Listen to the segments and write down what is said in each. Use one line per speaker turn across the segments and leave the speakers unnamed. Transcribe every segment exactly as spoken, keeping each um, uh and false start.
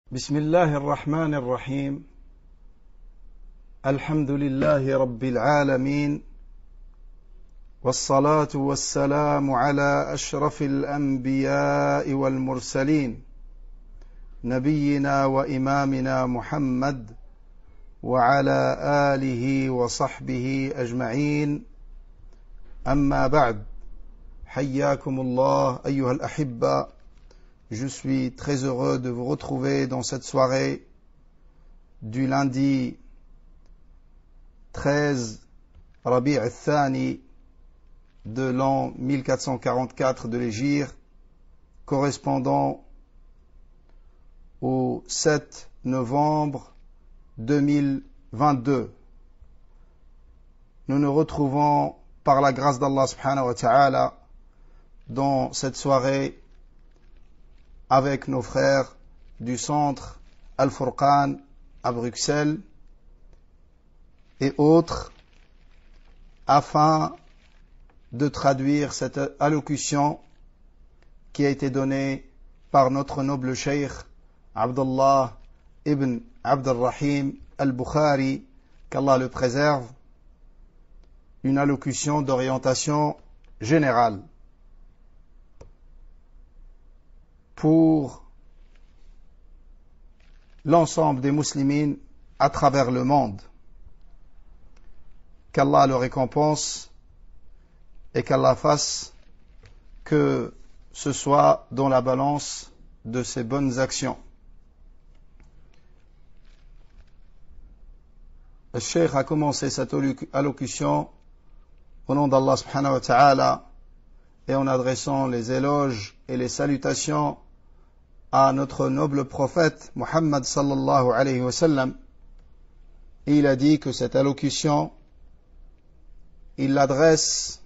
بسم الله الرحمن الرحيم الحمد لله رب العالمين والصلاة والسلام على أشرف الأنبياء والمرسلين نبينا وإمامنا محمد وعلى آله وصحبه أجمعين أما بعد حياكم الله أيها الأحبة. Je suis très heureux de vous retrouver dans cette soirée du lundi treize Rabi' al-Thani de l'an mille quatre cent quarante-quatre de l'Hégire, correspondant au sept novembre deux mille vingt-deux. Nous nous retrouvons par la grâce d'Allah subhanahu wa ta'ala dans cette soirée avec nos frères du centre Al-Furqan à Bruxelles et autres, afin de traduire cette allocution qui a été donnée par notre noble cheikh Abdullah ibn Abdurrahim al-Bukhari, qu'Allah le préserve, une allocution d'orientation générale pour l'ensemble des musulmans à travers le monde. Qu'Allah le récompense et qu'Allah fasse que ce soit dans la balance de ses bonnes actions. Le cheikh a commencé cette allocution au nom d'Allah subhanahu wa ta'ala et en adressant les éloges et les salutations à notre noble prophète Muhammad sallallahu alayhi wa sallam. Et il a dit que cette allocution, il l'adresse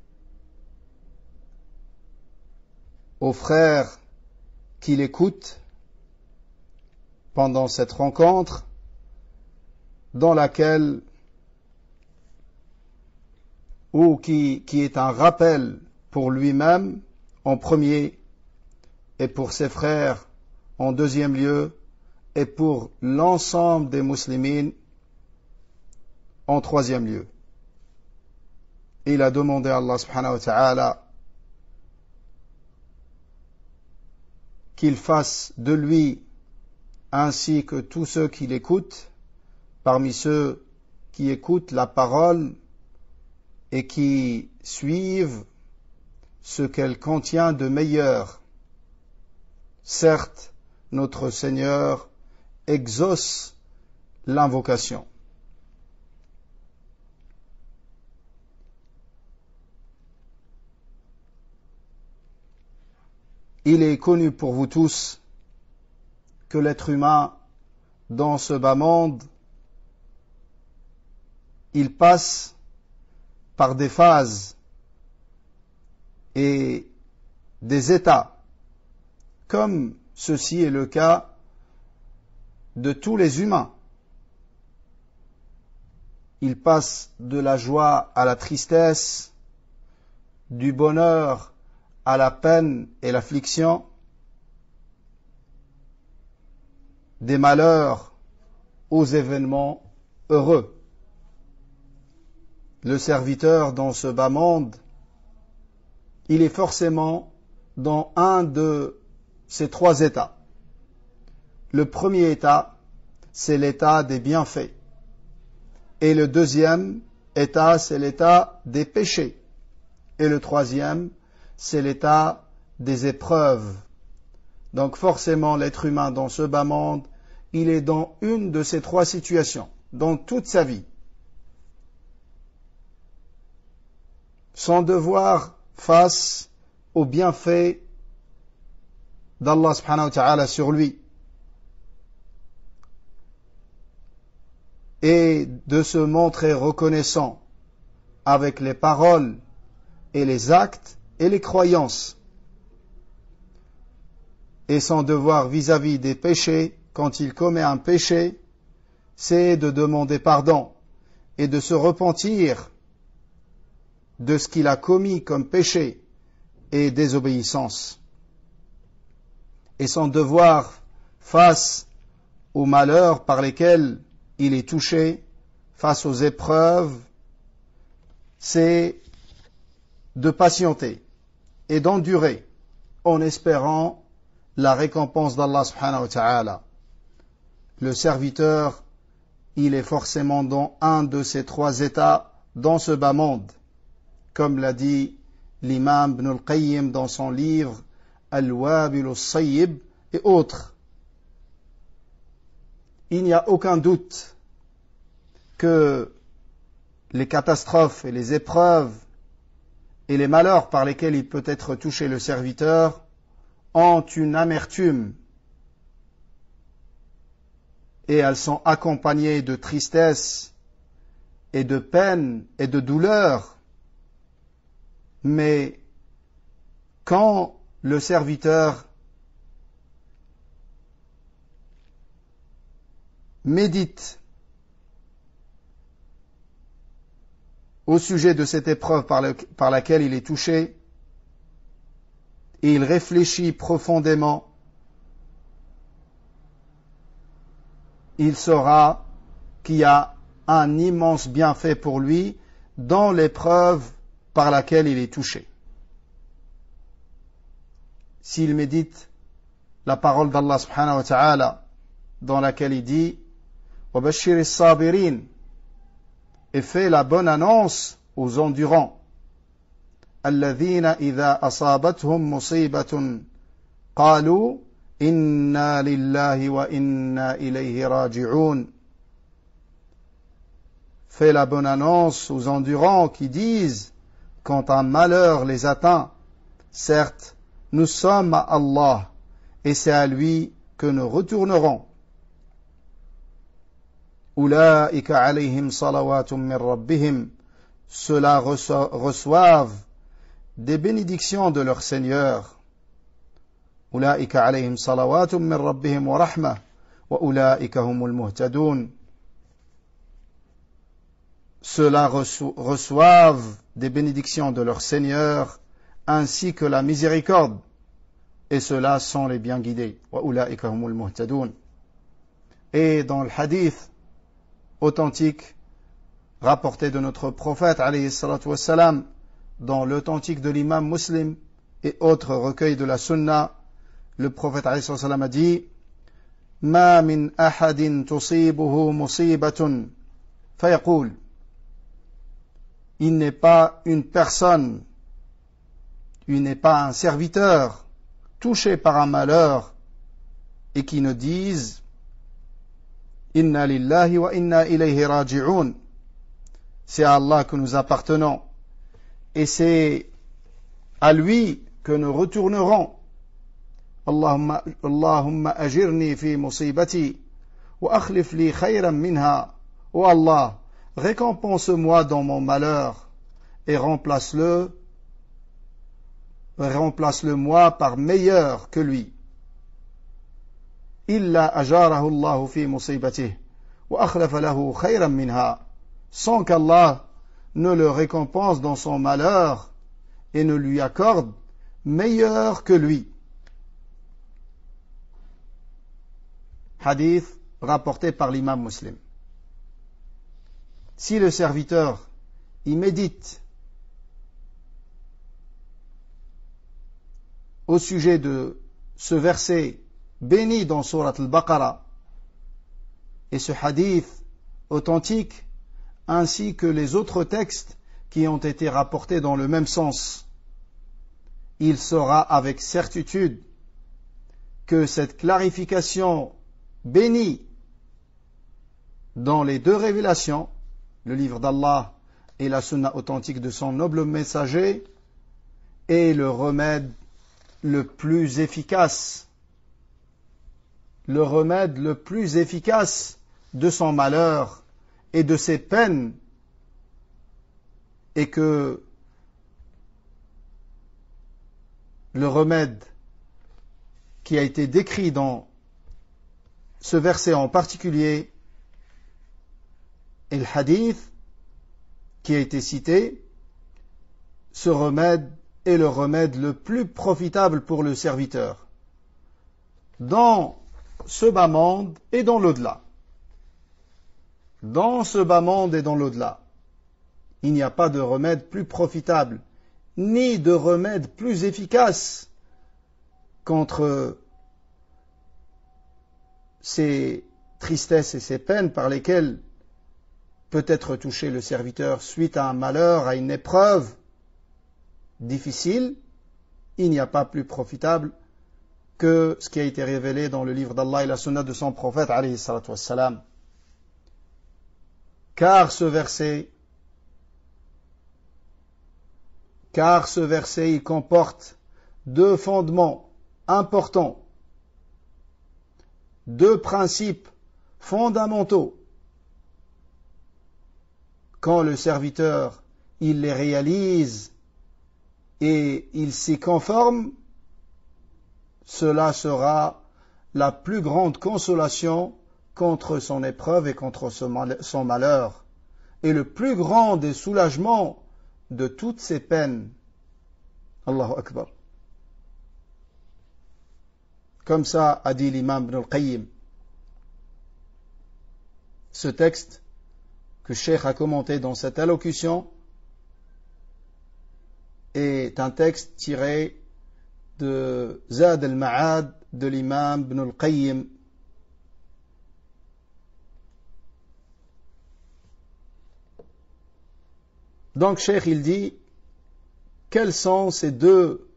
aux frères qui l'écoutent pendant cette rencontre dans laquelle, ou qui, qui est un rappel pour lui-même en premier et pour ses frères en deuxième lieu et pour l'ensemble des musulmans en troisième lieu. Il a demandé à Allah subhanahu wa ta'ala qu'il fasse de lui ainsi que tous ceux qui l'écoutent, parmi ceux qui écoutent la parole et qui suivent ce qu'elle contient de meilleur. Certes, notre Seigneur exauce l'invocation. Il est connu pour vous tous que l'être humain, dans ce bas monde, il passe par des phases et des états, comme ceci est le cas de tous les humains. Ils passent de la joie à la tristesse, du bonheur à la peine et l'affliction, des malheurs aux événements heureux. Le serviteur dans ce bas monde, il est forcément dans un de ces trois états. Le premier état, c'est l'état des bienfaits. Et le deuxième état, c'est l'état des péchés. Et le troisième, c'est l'état des épreuves. Donc forcément, l'être humain dans ce bas monde, il est dans une de ces trois situations, dans toute sa vie. Son devoir face aux bienfaits d'Allah subhanahu wa ta'ala sur lui et de se montrer reconnaissant avec les paroles et les actes et les croyances, et son devoir vis-à-vis des péchés, quand il commet un péché, c'est de demander pardon et de se repentir de ce qu'il a commis comme péché et désobéissance. Et son devoir face aux malheurs par lesquels il est touché, face aux épreuves, c'est de patienter et d'endurer en espérant la récompense d'Allah subhanahu wa ta'ala. Le serviteur, il est forcément dans un de ces trois états dans ce bas monde, comme l'a dit l'imam Ibn al-Qayyim dans son livre Al-Wabil al-Sayyib et autres. Il n'y a aucun doute que les catastrophes et les épreuves et les malheurs par lesquels il peut être touché le serviteur ont une amertume et elles sont accompagnées de tristesse et de peine et de douleur. Mais quand le serviteur médite au sujet de cette épreuve par, le, par laquelle il est touché, et il réfléchit profondément, il saura qu'il y a un immense bienfait pour lui dans l'épreuve par laquelle il est touché. S'il médite la parole d'Allah subhanahu wa ta'ala dans laquelle il dit « Wa bashir as-sabirin » et fait la bonne annonce aux endurants. الذين إذا أصابتهم مصيبة قالوا إنا لله وإنا إليه راجعون. Fait la bonne annonce aux endurants qui disent quand un malheur les atteint, certes, nous sommes à Allah et c'est à lui que nous retournerons. أولئك عليهم صلوات من ربهم. Ceux-là reçoivent des bénédictions de leur Seigneur. أولئك عليهم صلوات من ربهم ورحمة وأولئك هم المهتدون. Ceux-là reçoivent des bénédictions de leur Seigneur ainsi que la miséricorde, et ceux-là sont les bien guidés. وأولئك هم المهتدون. Et dans le hadith authentique rapporté de notre prophète alayhi salatu wassalam, dans l'authentique de l'imam Muslim et autres recueils de la sunna, le prophète alayhi salatu wassalam a dit ما من أحد تصيبه مصيبة فيقول. Il n'est pas une personne, il n'est pas un serviteur touché par un malheur et qui ne dise Inna lillahi wa inna ilayhi raji'un. C'est à Allah que nous appartenons et c'est à lui que nous retournerons. Allahumma, Allahumma ajirni fi musibati wa akhlif li khayran minha. Oh Allah, récompense-moi dans mon malheur et remplace-le, remplace-le moi par meilleur que lui. Illa ajarahu Allahu fi musibatihi wa akhlafa lahu khayran minha. Sans qu'Allah ne le récompense dans son malheur et ne lui accorde meilleur que lui. Hadith rapporté par l'imam Muslim. Si le serviteur y médite au sujet de ce verset béni dans Surat al-Baqarah et ce hadith authentique ainsi que les autres textes qui ont été rapportés dans le même sens, il saura avec certitude que cette clarification bénie dans les deux révélations, le livre d'Allah et la sunna authentique de son noble messager, est le remède le plus efficace, le remède le plus efficace de son malheur et de ses peines, et que le remède qui a été décrit dans ce verset en particulier et le hadith qui a été cité, ce remède est le remède le plus profitable pour le serviteur. Dans ce bas monde et dans l'au-delà. Dans ce bas monde et dans l'au-delà, il n'y a pas de remède plus profitable, ni de remède plus efficace contre ces tristesses et ces peines par lesquelles peut être touché le serviteur suite à un malheur, à une épreuve difficile. Il n'y a pas plus profitable que ce qui a été révélé dans le livre d'Allah et la sunna de son prophète, alayhi salatu wassalam. Car ce verset, car ce verset, il comporte deux fondements importants, deux principes fondamentaux. Quand le serviteur, il les réalise et il s'y conforme, cela sera la plus grande consolation contre son épreuve et contre son malheur, et le plus grand des soulagements de toutes ses peines. Allahu Akbar. Comme ça a dit l'imam Ibn al-Qayyim. Ce texte que Cheikh a commenté dans cette allocution est un texte tiré de Zad al-Ma'ad de l'imam Ibn al-Qayyim. Donc Cheikh il dit, quels sont ces deux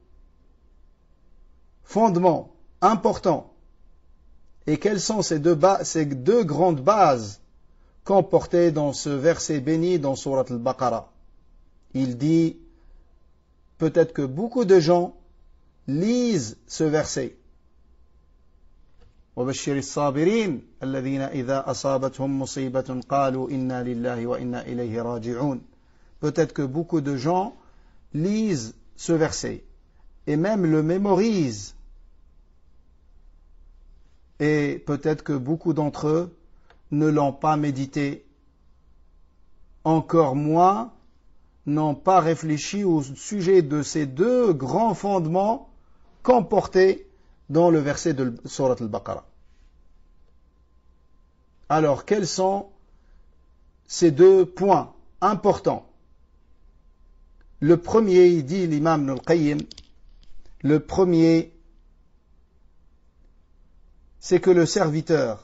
fondements importants et quelles sont ces deux, ba- ces deux grandes bases comportées dans ce verset béni dans Surat al-Baqarah. Il dit, peut-être que beaucoup de gens lisent ce verset. وَبَشِّرِ الصَّابِرِينَ الَّذِينَ إِذَا أَصَابَتْهُمْ مُصِيبَةٌ قَالُوا إِنَّا لِلَّهِ وَإِنَّا إِلَيْهِ رَاجِعُونَ. Peut-être que beaucoup de gens lisent ce verset et même le mémorisent. Et peut-être que beaucoup d'entre eux ne l'ont pas médité, encore moins n'ont pas réfléchi au sujet de ces deux grands fondements comportés dans le verset de Surat al-Baqarah. Alors, quels sont ces deux points importants? Le premier, il dit l'imam Ibn al-Qayyim, le premier, c'est que le serviteur,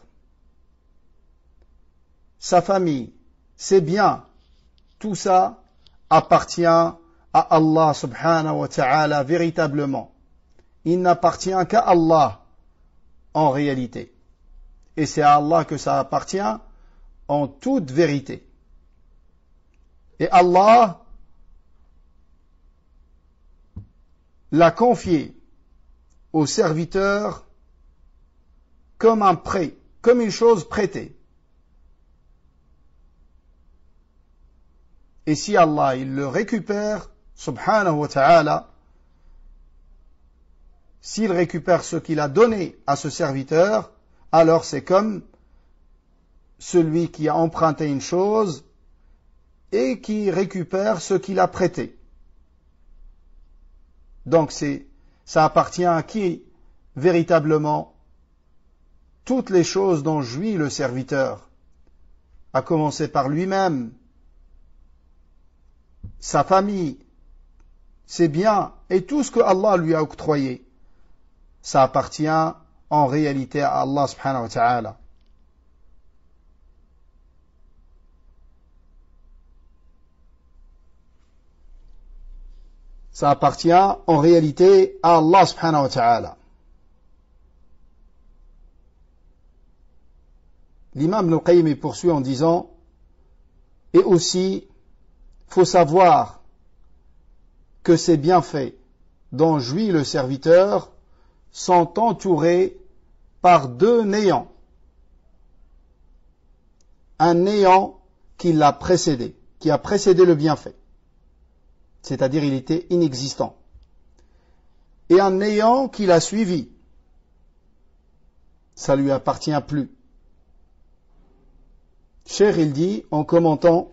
sa famille, ses biens, tout ça appartient à Allah subhanahu wa ta'ala véritablement. Il n'appartient qu'à Allah en réalité. Et c'est à Allah que ça appartient en toute vérité. Et Allah l'a confié au serviteur comme un prêt, comme une chose prêtée. Et si Allah il le récupère, subhanahu wa ta'ala, s'il récupère ce qu'il a donné à ce serviteur, alors c'est comme celui qui a emprunté une chose et qui récupère ce qu'il a prêté. Donc c'est, ça appartient à qui véritablement toutes les choses dont jouit le serviteur, à commencer par lui-même, sa famille, ses biens et tout ce que Allah lui a octroyé, ça appartient en réalité à Allah subhanahu wa ta'ala. Ça appartient en réalité à Allah subhanahu wa ta'ala. L'imam Ibn al-Qayyim poursuit en disant, et aussi, faut savoir que ces bienfaits dont jouit le serviteur sont entourés par deux néants. Un néant qui l'a précédé, qui a précédé le bienfait. C'est-à-dire il était inexistant. Et un néant qui l'a suivi. Ça lui appartient plus. Cheikh il dit, en commentant,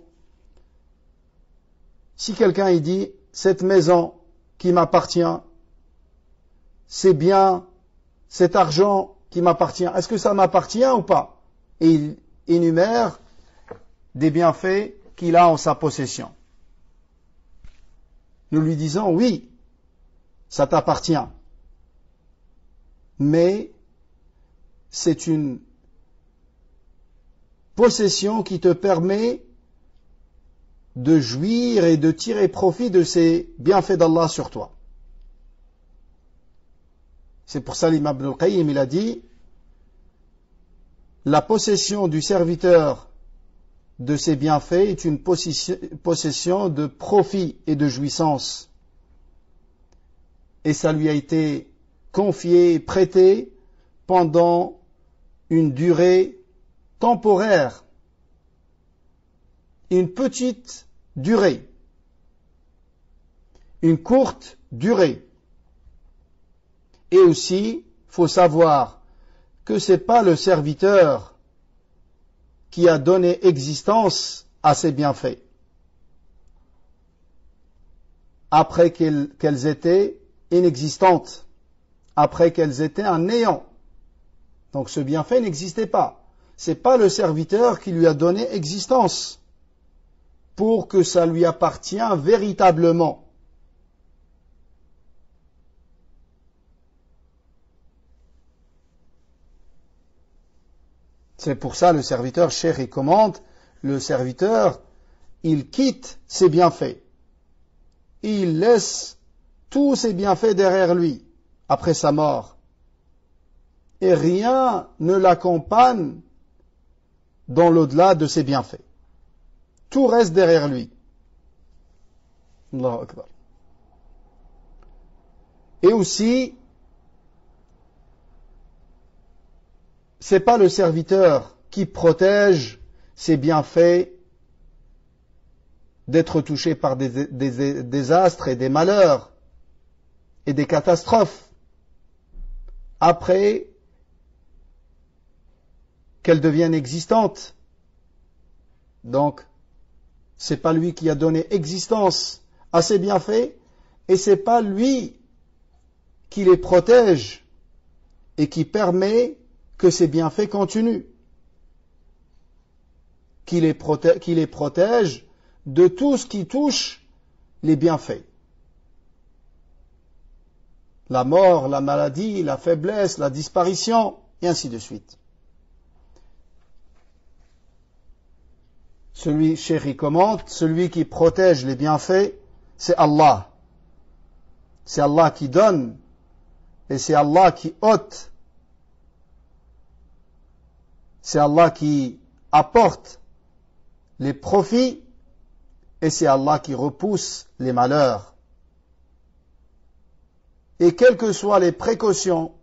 si quelqu'un il dit, cette maison qui m'appartient, c'est bien, cet argent qui m'appartient. Est-ce que ça m'appartient ou pas? Et il énumère des bienfaits qu'il a en sa possession. Nous lui disons, oui, ça t'appartient. Mais c'est une possession qui te permet de jouir et de tirer profit de ces bienfaits d'Allah sur toi. C'est pour ça l'imam Ibn al-Qayyim, il a dit, la possession du serviteur de ces bienfaits est une possession de profit et de jouissance. Et ça lui a été confié, prêté pendant une durée temporaire, une petite durée, une courte durée. Et aussi, faut savoir que c'est pas le serviteur qui a donné existence à ces bienfaits, après qu'elles, qu'elles étaient inexistantes, après qu'elles étaient un néant. Donc ce bienfait n'existait pas. C'est pas le serviteur qui lui a donné existence pour que ça lui appartient véritablement. C'est pour ça le serviteur, Cheikh, il commande, le serviteur, il quitte ses bienfaits. Il laisse tous ses bienfaits derrière lui, après sa mort. Et rien ne l'accompagne dans l'au-delà de ses bienfaits. Tout reste derrière lui. Allahu Akbar. Et aussi, c'est pas le serviteur qui protège ses bienfaits d'être touché par des, des, des désastres et des malheurs et des catastrophes après qu'elles deviennent existantes. Donc, c'est pas lui qui a donné existence à ses bienfaits et c'est pas lui qui les protège et qui permet que ces bienfaits continuent, qui les protège, qui les protège de tout ce qui touche les bienfaits. La mort, la maladie, la faiblesse, la disparition, et ainsi de suite. Celui, Cheikh commente, celui qui protège les bienfaits, c'est Allah. C'est Allah qui donne, et c'est Allah qui ôte. C'est Allah qui apporte les profits et c'est Allah qui repousse les malheurs. Et quelles que soient les précautions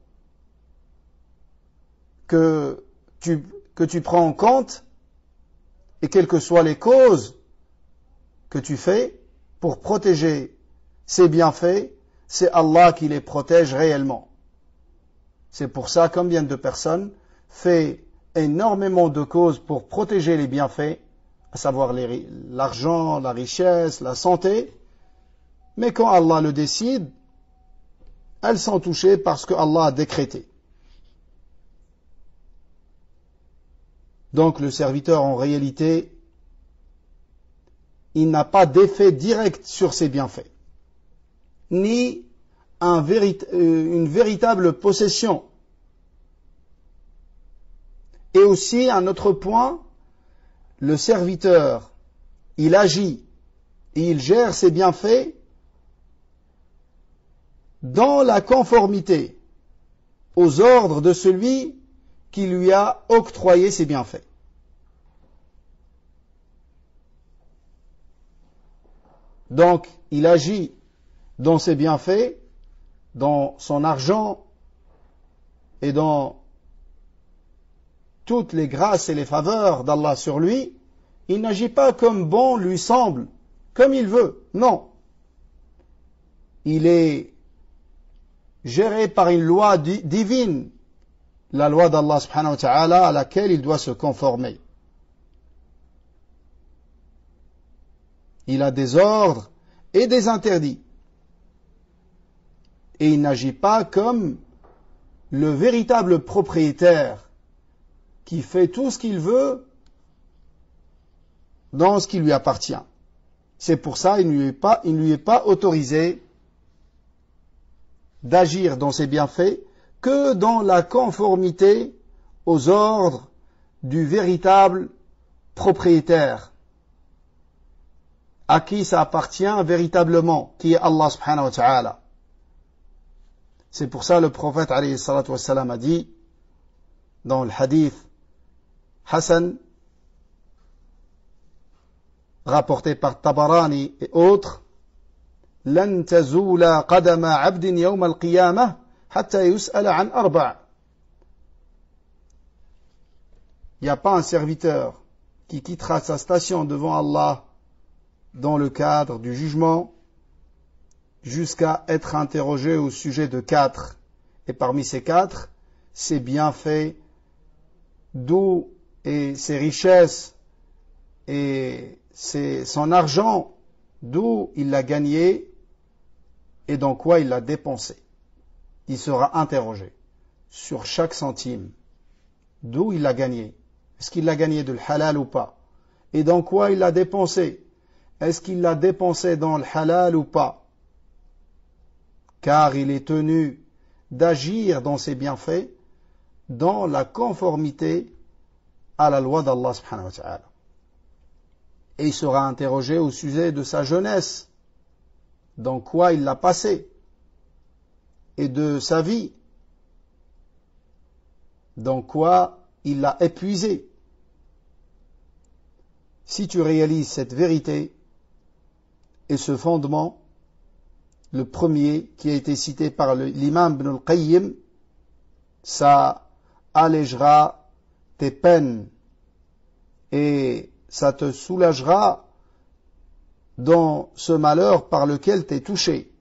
que tu, que tu prends en compte et quelles que soient les causes que tu fais pour protéger ces bienfaits, c'est Allah qui les protège réellement. C'est pour ça, combien de personnes fait énormément de causes pour protéger les bienfaits, à savoir les, l'argent, la richesse, la santé, mais quand Allah le décide, elles sont touchées parce que Allah a décrété. Donc le serviteur, en réalité, il n'a pas d'effet direct sur ses bienfaits, ni un vérit- une véritable possession. Et aussi, un autre point, le serviteur, il agit et il gère ses bienfaits dans la conformité aux ordres de celui qui lui a octroyé ses bienfaits. Donc, il agit dans ses bienfaits, dans son argent et dans toutes les grâces et les faveurs d'Allah sur lui. Il n'agit pas comme bon lui semble, comme il veut. Non. Il est géré par une loi di- divine, la loi d'Allah subhanahu wa ta'ala à laquelle il doit se conformer. Il a des ordres et des interdits. Et il n'agit pas comme le véritable propriétaire qui fait tout ce qu'il veut dans ce qui lui appartient. C'est pour ça qu'il ne lui est pas, il ne lui est pas autorisé d'agir dans ses bienfaits que dans la conformité aux ordres du véritable propriétaire, à qui ça appartient véritablement, qui est Allah subhanahu wa ta'ala. C'est pour ça le prophète alayhi salatu wassalam a dit dans le hadith Hassan rapporté par Tabarani et autres, لن تزول قدم عبد يوم القيامة حتى يسأل عن أربع. Il n'y a pas un serviteur qui quittera sa station devant Allah dans le cadre du jugement jusqu'à être interrogé au sujet de quatre. Et parmi ces quatre, ses bienfaits, d'où et ses richesses et ses, son argent, d'où il l'a gagné et dans quoi il l'a dépensé. Il sera interrogé sur chaque centime. D'où il l'a gagné? Est-ce qu'il l'a gagné de halal ou pas? Et dans quoi il l'a dépensé? Est-ce qu'il l'a dépensé dans le halal ou pas? Car il est tenu d'agir dans ses bienfaits dans la conformité à la loi d'Allah subhanahu wa ta'ala. Et il sera interrogé au sujet de sa jeunesse, dans quoi il l'a passé, et de sa vie, dans quoi il l'a épuisé. Si tu réalises cette vérité et ce fondement, le premier qui a été cité par l'imam Ibn al-Qayyim, ça allégera tes peines et ça te soulagera dans ce malheur par lequel tu es touché.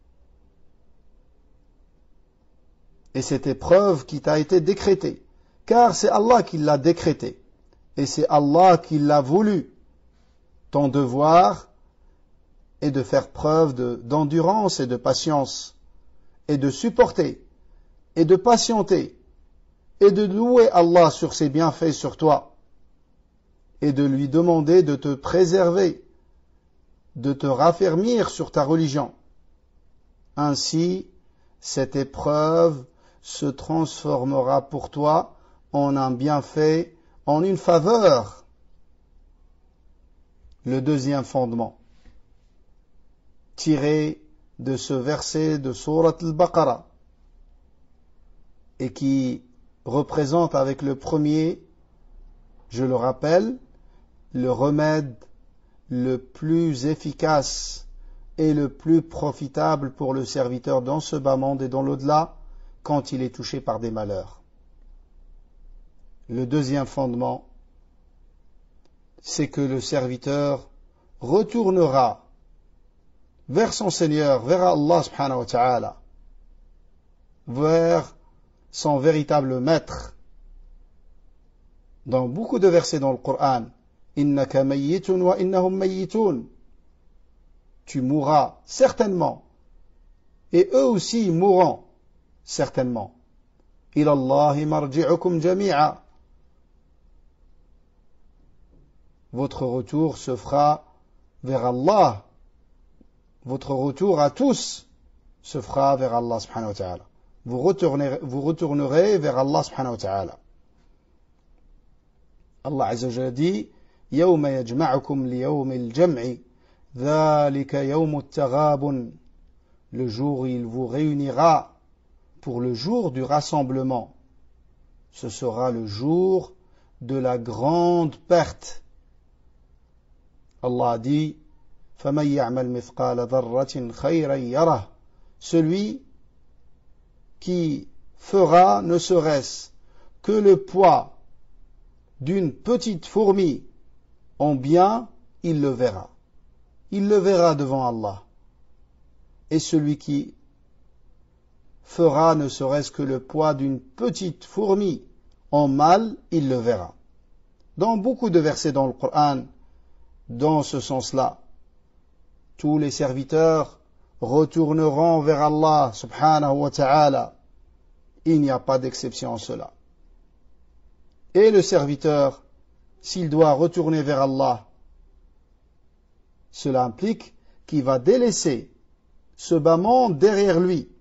Et cette épreuve qui t'a été décrétée, car c'est Allah qui l'a décrété, et c'est Allah qui l'a voulu. Ton devoir est de faire preuve de, d'endurance et de patience, et de supporter, et de patienter, et de louer Allah sur ses bienfaits sur toi, et de lui demander de te préserver, de te raffermir sur ta religion. Ainsi, cette épreuve se transformera pour toi en un bienfait, en une faveur. Le deuxième fondement, tiré de ce verset de Surat al-Baqarah, et qui représente avec le premier, je le rappelle, le remède le plus efficace et le plus profitable pour le serviteur dans ce bas monde et dans l'au-delà quand il est touché par des malheurs. Le deuxième fondement, c'est que le serviteur retournera vers son Seigneur, vers Allah subhanahu wa ta'ala, vers son véritable maître. Dans beaucoup de versets dans le Coran, innaka mayyitun wa innahum mayyitun, tu mourras certainement et eux aussi mourront certainement. Ila Allahi marji'ukum jami'a, votre retour se fera vers Allah, votre retour à tous se fera vers Allah subhanahu wa ta'ala. Vous retournerez, vous retournerez vers Allah subhanahu wa ta'ala. Allah azza wa jalla dit يوم يجمعكم ليوم الجمع ذلك يوم التغابن, le jour où il vous réunira pour le jour du rassemblement, ce sera le jour de la grande perte. Allah dit فَمَنْ يَعْمَلْ مِثْقَالَ ذَرَّةٍ خَيْرًا يَرَهُ, celui qui fera ne serait-ce que le poids d'une petite fourmi en bien, il le verra. Il le verra devant Allah. Et celui qui fera ne serait-ce que le poids d'une petite fourmi en mal, il le verra. Dans beaucoup de versets dans le Coran, dans ce sens-là, tous les serviteurs retourneront vers Allah subhanahu wa ta'ala. Il n'y a pas d'exception en cela. Et le serviteur, s'il doit retourner vers Allah, cela implique qu'il va délaisser ce bas monde derrière lui.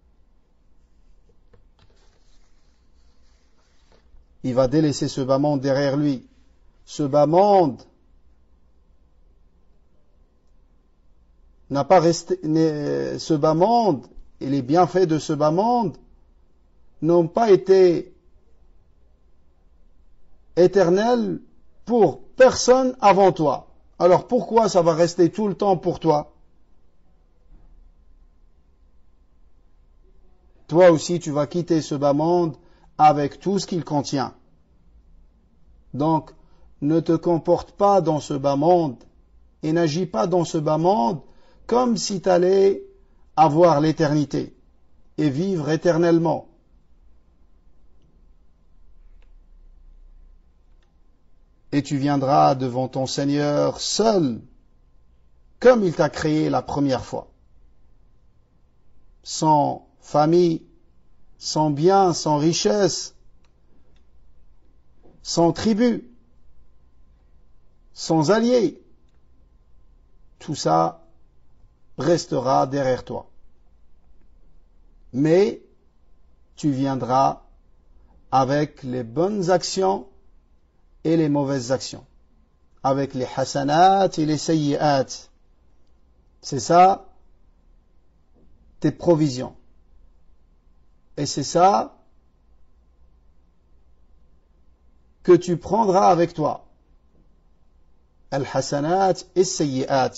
Il va délaisser ce bas monde derrière lui. Ce bas monde n'a pas resté, ce bas monde et les bienfaits de ce bas monde n'ont pas été éternels pour personne avant toi. Alors pourquoi ça va rester tout le temps pour toi? Toi aussi tu vas quitter ce bas monde avec tout ce qu'il contient. Donc ne te comporte pas dans ce bas monde et n'agis pas dans ce bas monde comme si tu allais avoir l'éternité et vivre éternellement. Et tu viendras devant ton Seigneur seul, comme il t'a créé la première fois. Sans famille, sans biens, sans richesse, sans tribu, sans alliés. Tout ça restera derrière toi. Mais tu viendras avec les bonnes actions et les mauvaises actions, avec les hasanat et les sayyi'at. C'est ça tes provisions. Et c'est ça que tu prendras avec toi. Al-hasanat et sayyi'at.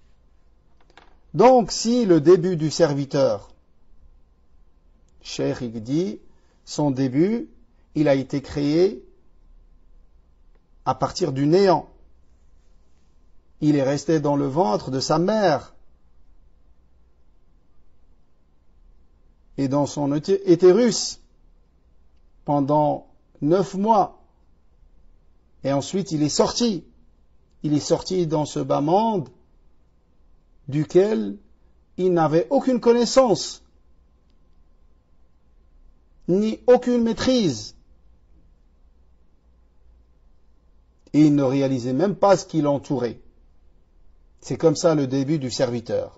Donc, si le début du serviteur, Cheikh il dit, son début, il a été créé à partir du néant. Il est resté dans le ventre de sa mère et dans son utérus pendant neuf mois. Et ensuite, il est sorti. Il est sorti dans ce bas monde duquel il n'avait aucune connaissance, ni aucune maîtrise. Et il ne réalisait même pas ce qui l'entourait. C'est comme ça le début du serviteur.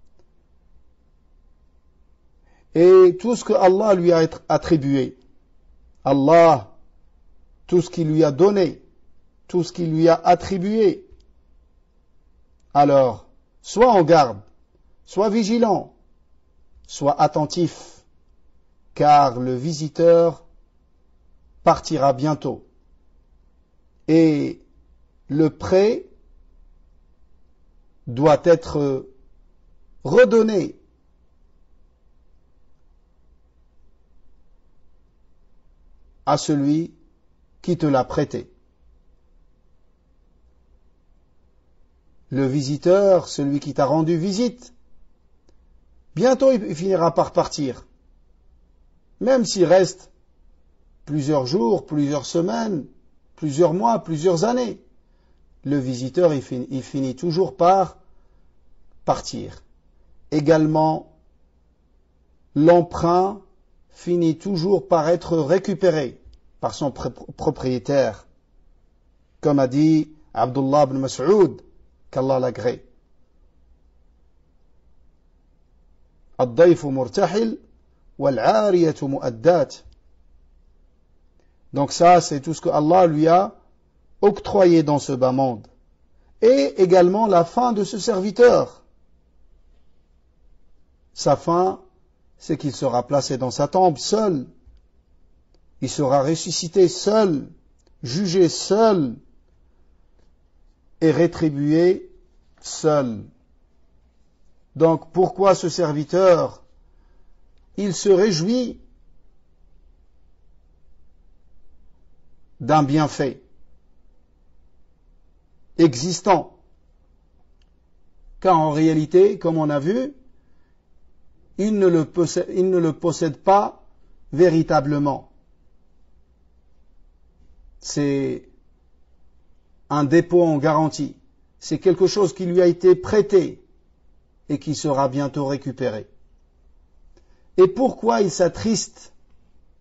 Et tout ce que Allah lui a attribué, Allah, tout ce qu'il lui a donné, tout ce qu'il lui a attribué, alors, sois en garde, sois vigilant, sois attentif, car le visiteur partira bientôt. Et le prêt doit être redonné à celui qui te l'a prêté. Le visiteur, celui qui t'a rendu visite, bientôt il finira par partir. Même s'il reste plusieurs jours, plusieurs semaines, plusieurs mois, plusieurs années, le visiteur il finit, il finit toujours par partir. Également, l'emprunt finit toujours par être récupéré par son propriétaire, comme a dit Abdullah ibn Mas'ud, qu'Allah l'agrée. الضيف مرتحل والعارية مؤدات. Donc ça, c'est tout ce que Allah lui a octroyé dans ce bas monde. Et également la fin de ce serviteur. Sa fin, c'est qu'il sera placé dans sa tombe seul. Il sera ressuscité seul, jugé seul et rétribué seul. Donc pourquoi ce serviteur, il se réjouit d'un bienfait existant, car en réalité, comme on a vu, il ne le possède, il ne le possède pas véritablement. C'est un dépôt en garantie. C'est quelque chose qui lui a été prêté et qui sera bientôt récupéré. Et pourquoi il s'attriste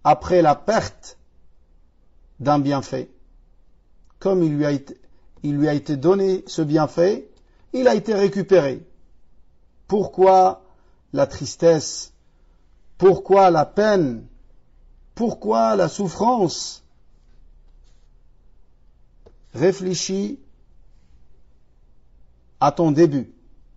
après la perte d'un bienfait, comme il lui a été, il lui a été donné ce bienfait, il a été récupéré. Pourquoi la tristesse? Pourquoi la peine? Pourquoi la souffrance? Réfléchis à ton début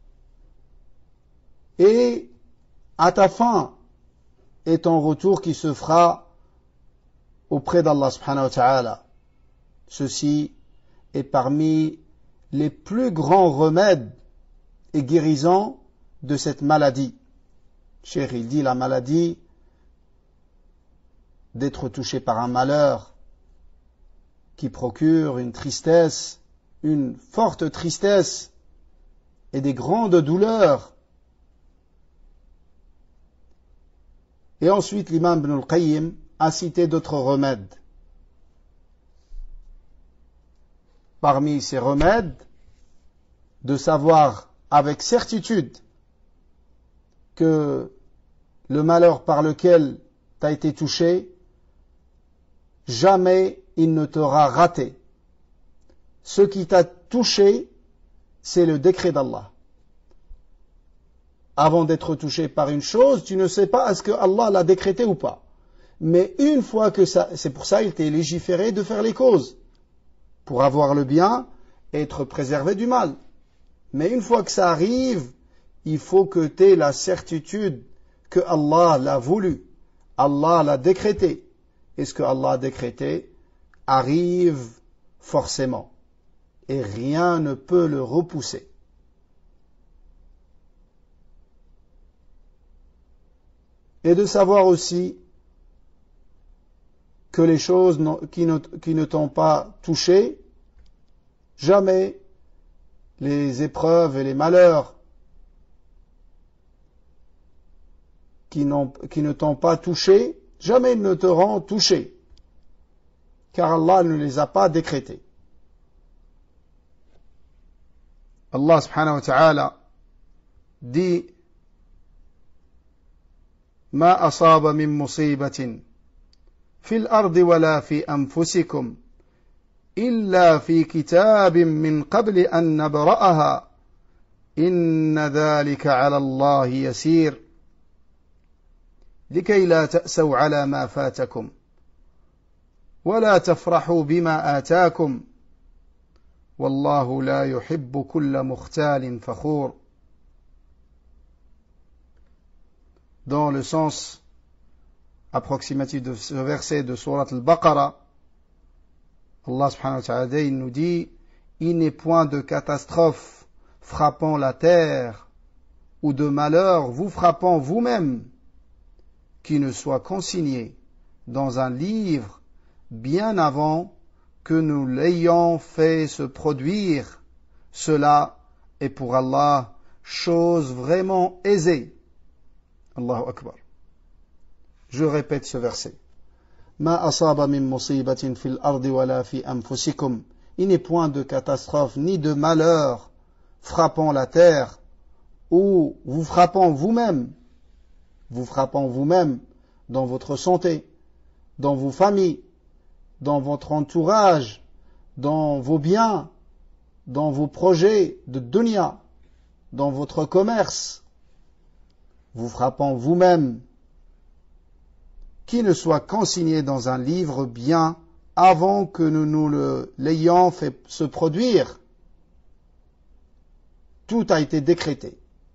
et à ta fin et ton retour qui se fera auprès d'Allah subhanahu wa ta'ala. Ceci est parmi les plus grands remèdes et guérisons de cette maladie. Cheikh, il dit la maladie d'être touché par un malheur qui procure une tristesse, une forte tristesse et des grandes douleurs. Et ensuite, l'imam Ibn al-Qayyim a cité d'autres remèdes. Parmi ces remèdes, de savoir avec certitude que le malheur par lequel tu as été touché, jamais il ne t'aura raté. Ce qui t'a touché, c'est le décret d'Allah. Avant d'être touché par une chose, tu ne sais pas est-ce que Allah l'a décrété ou pas. Mais une fois que ça, c'est pour ça qu'il t'est légiféré de faire les causes. Pour avoir le bien et être préservé du mal. Mais une fois que ça arrive, il faut que tu aies la certitude que Allah l'a voulu. Allah l'a décrété. Et ce que Allah a décrété arrive forcément. Et rien ne peut le repousser. Et de savoir aussi que les choses qui ne, qui ne t'ont pas touché, jamais les épreuves et les malheurs qui, qui ne t'ont pas touché, jamais ils ne t'auront touché, car Allah ne les a pas décrétés. Allah subhanahu wa ta'ala dit ما أصاب من مصيبة في الأرض ولا في أنفسكم إلا في كتاب من قبل أن نبرأها إن ذلك على الله يسير لكي لا تأسوا على ما فاتكم ولا تفرحوا بما آتاكم والله لا يحب كل مختال فخور. Dans le sens approximatif de ce verset de Surat al-Baqarah, Allah subhanahu wa ta'ala il nous dit « Il n'est point de catastrophe frappant la terre ou de malheur vous frappant vous-même qui ne soit consigné dans un livre bien avant que nous l'ayons fait se produire. Cela est pour Allah chose vraiment aisée. » Allahu Akbar. Je répète ce verset. Ma asaba min musibatin fil ardi wala fi anfusikum. Il n'est point de catastrophe ni de malheur frappant la terre ou vous frappant vous-même, vous frappant vous-même dans votre santé, dans vos familles, dans votre entourage, dans vos biens, dans vos projets de dunya, dans votre commerce, vous frappant vous-même, qui ne soit consigné dans un livre bien avant que nous nous le, l'ayons fait se produire. Tout a été décrété.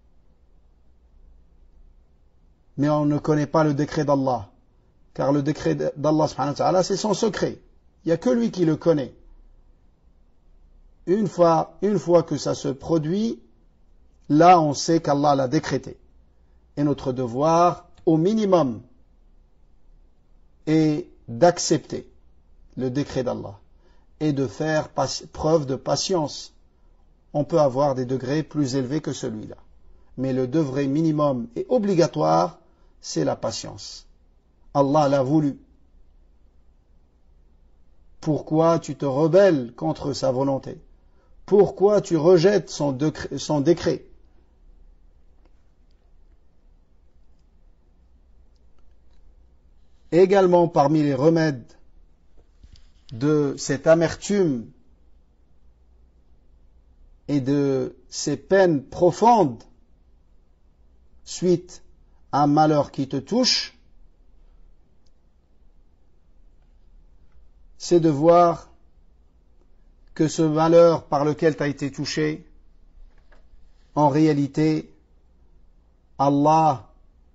Mais on ne connaît pas le décret d'Allah, car le décret d'Allah subhanahu wa ta'ala, c'est son secret. Il n'y a que lui qui le connaît. Une fois, une fois que ça se produit, là on sait qu'Allah l'a décrété. Et notre devoir, au minimum, est d'accepter le décret d'Allah et de faire preuve de patience. On peut avoir des degrés plus élevés que celui-là. Mais le degré minimum et obligatoire, c'est la patience. Allah l'a voulu. Pourquoi tu te rebelles contre sa volonté? Pourquoi tu rejettes son décret, son décret? Également parmi les remèdes de cette amertume et de ces peines profondes suite à un malheur qui te touche, c'est de voir que ce malheur par lequel tu as été touché, en réalité, Allah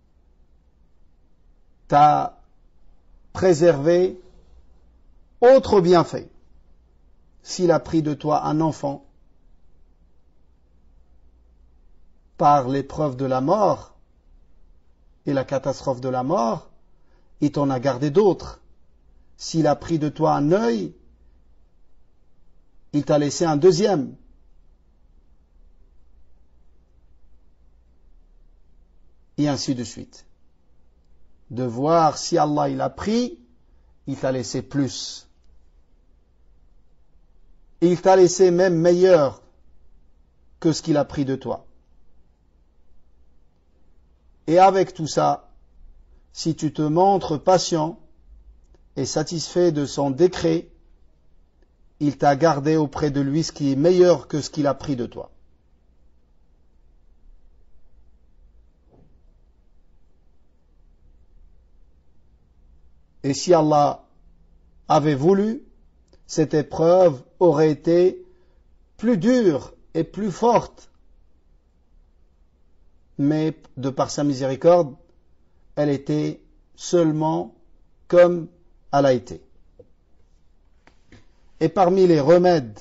t'a préservé autre bienfait. S'il a pris de toi un enfant par l'épreuve de la mort et la catastrophe de la mort, il t'en a gardé d'autres. S'il a pris de toi un œil, il t'a laissé un deuxième. Et ainsi de suite. De voir si Allah il a pris, il t'a laissé plus. Il t'a laissé même meilleur que ce qu'il a pris de toi. Et avec tout ça, si tu te montres patient et satisfait de son décret, il t'a gardé auprès de lui ce qui est meilleur que ce qu'il a pris de toi. Et si Allah avait voulu, cette épreuve aurait été plus dure et plus forte. Mais de par sa miséricorde, elle était seulement comme elle a été. Et parmi les remèdes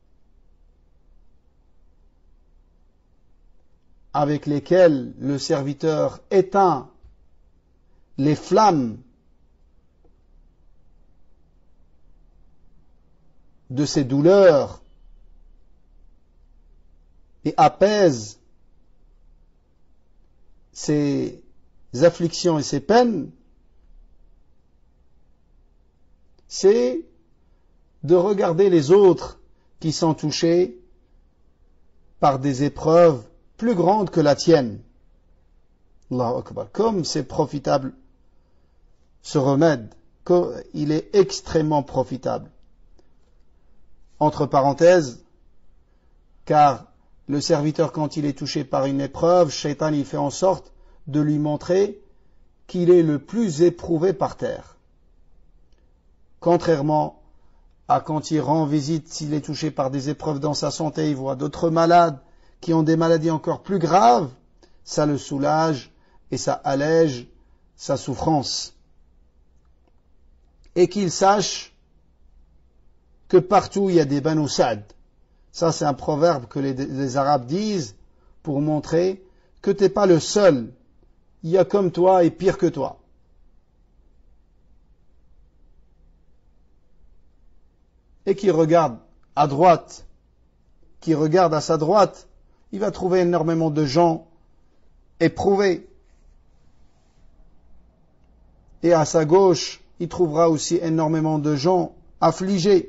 avec lesquels le serviteur éteint les flammes de ses douleurs et apaise ses afflictions et ses peines, c'est de regarder les autres qui sont touchés par des épreuves plus grandes que la tienne. Allahu Akbar. Comme c'est profitable ce remède, il est extrêmement profitable. Entre parenthèses, car le serviteur, quand il est touché par une épreuve, Shaitan il fait en sorte de lui montrer qu'il est le plus éprouvé par terre. Contrairement à quand il rend visite, s'il est touché par des épreuves dans sa santé, il voit d'autres malades qui ont des maladies encore plus graves, ça le soulage et ça allège sa souffrance. Et qu'il sache que partout il y a des Banu Sa'd. Ça c'est un proverbe que les, les Arabes disent pour montrer que tu n'es pas le seul. Il y a comme toi et pire que toi. Et qui regarde à droite, qui regarde à sa droite, il va trouver énormément de gens éprouvés. Et à sa gauche, il trouvera aussi énormément de gens affligés.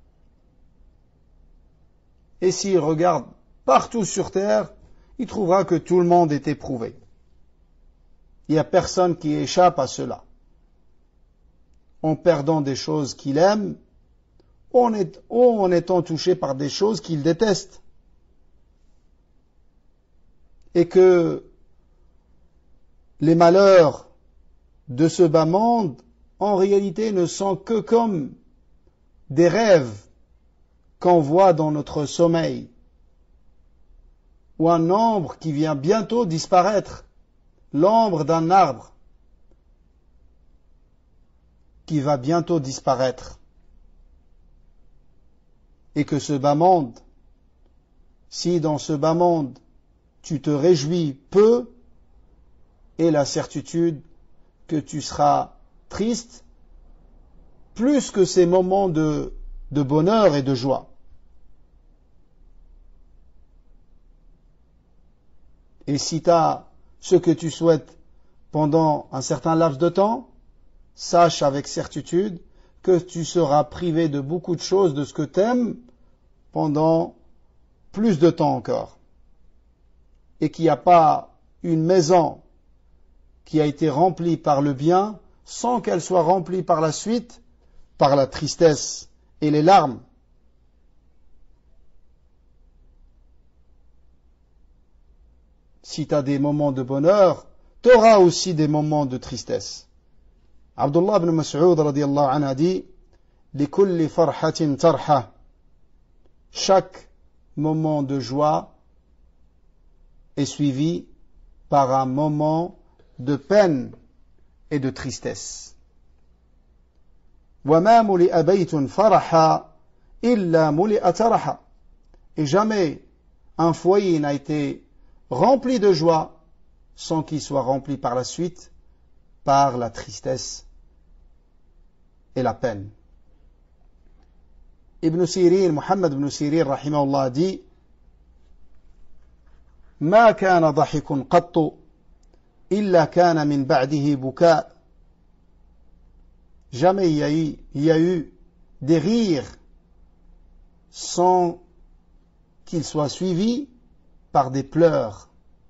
Et s'il regarde partout sur terre, il trouvera que tout le monde est éprouvé. Il n'y a personne qui échappe à cela. En perdant des choses qu'il aime, ou en étant touché par des choses qu'il déteste. Et que les malheurs de ce bas monde, en réalité, ne sont que comme des rêves qu'on voit dans notre sommeil, ou un ombre qui vient bientôt disparaître, l'ombre d'un arbre qui va bientôt disparaître. Et que ce bas monde, si dans ce bas monde tu te réjouis peu, aie la certitude que tu seras triste plus que ces moments de, de bonheur et de joie. Et si tu as ce que tu souhaites pendant un certain laps de temps, sache avec certitude que tu seras privé de beaucoup de choses de ce que tu aimes pendant plus de temps encore. Et qu'il n'y a pas une maison qui a été remplie par le bien sans qu'elle soit remplie par la suite par la tristesse et les larmes. Si tu as des moments de bonheur, tu auras aussi des moments de tristesse. Abdullah ibn Mas'ud radiyallahu anhu a dit لِكُلِّ فَرْحَةٍ تَرْحَةٍ. Chaque moment de joie est suivi par un moment de peine et de tristesse. وَمَا مُلِئَ بَيْتٌ فَرَحًا إِلَّا مُلِئَ تَرَحًا. Et jamais un foyer n'a été rempli de joie sans qu'il soit rempli par la suite par la tristesse et la peine. Ibn Sirin, Muhammad ibn Sirin rahimahullah dit ما كان ضحك قط إلا كان من بعده بكاء. Jamais il y a eu, il y a eu des rires sans qu'ils soient suivis par des pleurs.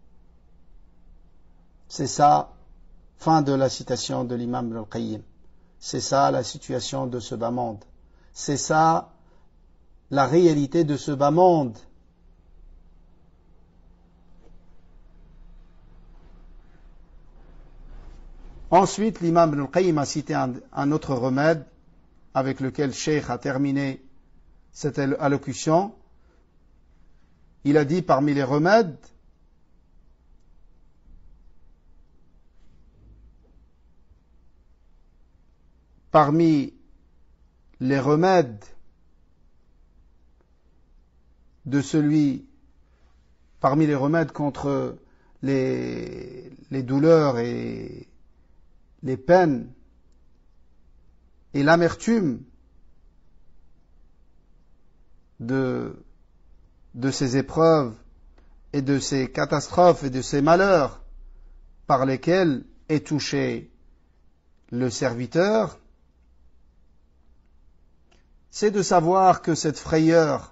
C'est ça, fin de la citation de l'imam Ibn al-Qayyim. C'est ça la situation de ce bas monde. C'est ça la réalité de ce bas monde. Ensuite, l'imam Ibn al-Qayyim a cité un, un autre remède avec lequel Cheikh a terminé cette allocution. Il a dit parmi les remèdes, parmi les remèdes de celui, parmi les remèdes contre les, les douleurs et les peines et l'amertume de, de ces épreuves et de ces catastrophes et de ces malheurs par lesquels est touché le serviteur, c'est de savoir que cette frayeur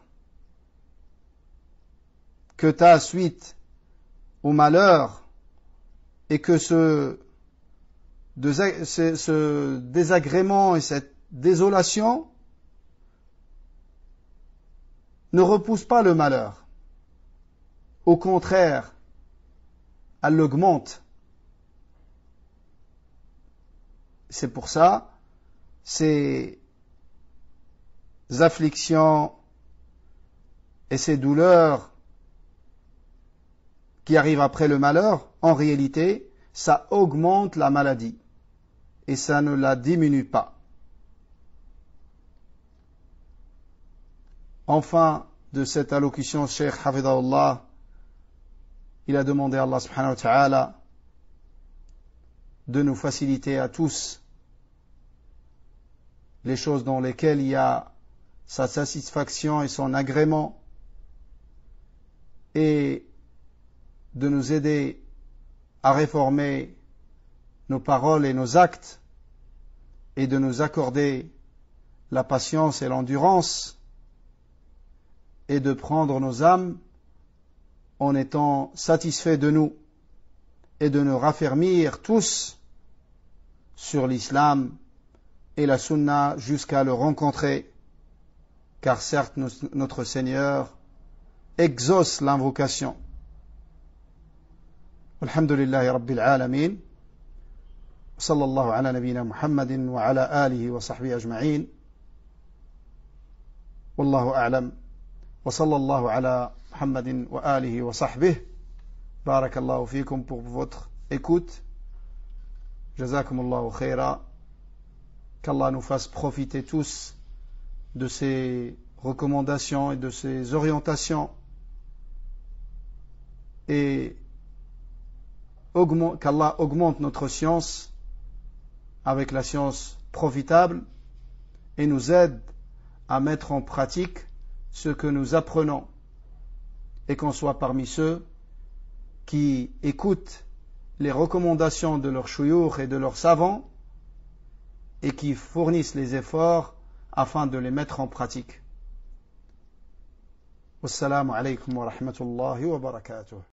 que tu as suite au malheur et que ce, ce désagrément et cette désolation ne repousse pas le malheur. Au contraire, elle l'augmente. C'est pour ça, ces afflictions et ces douleurs qui arrivent après le malheur, en réalité, ça augmente la maladie et ça ne la diminue pas. Enfin, de cette allocution, Cheikh Hafidahullah, il a demandé à Allah subhanahu wa ta'ala de nous faciliter à tous les choses dans lesquelles il y a sa satisfaction et son agrément, et de nous aider à réformer nos paroles et nos actes, et de nous accorder la patience et l'endurance, et de prendre nos âmes en étant satisfaits de nous, et de nous raffermir tous sur l'islam et la sunna jusqu'à le rencontrer, car certes notre Seigneur exauce l'invocation. Alhamdulillahi Rabbil Alamin. Sallallahu ala nabina Muhammadin wa ala alihi wa sahbihi ajma'in. Wallahu a'lam. Wa sallallahu ala Muhammadin wa alihi wa sahbihi. Barakallahu fikum pour votre écoute. Jazakumullahu khaira. Qu'Allah nous fasse profiter tous de ces recommandations et de ces orientations, et qu'Allah augmente notre science avec la science profitable et nous aide à mettre en pratique ce que nous apprenons, et qu'on soit parmi ceux qui écoutent les recommandations de leurs chouyoukhs et de leurs savants et qui fournissent les efforts afin de les mettre en pratique. Wassalamu alaykum wa rahmatullahi wa barakatuh.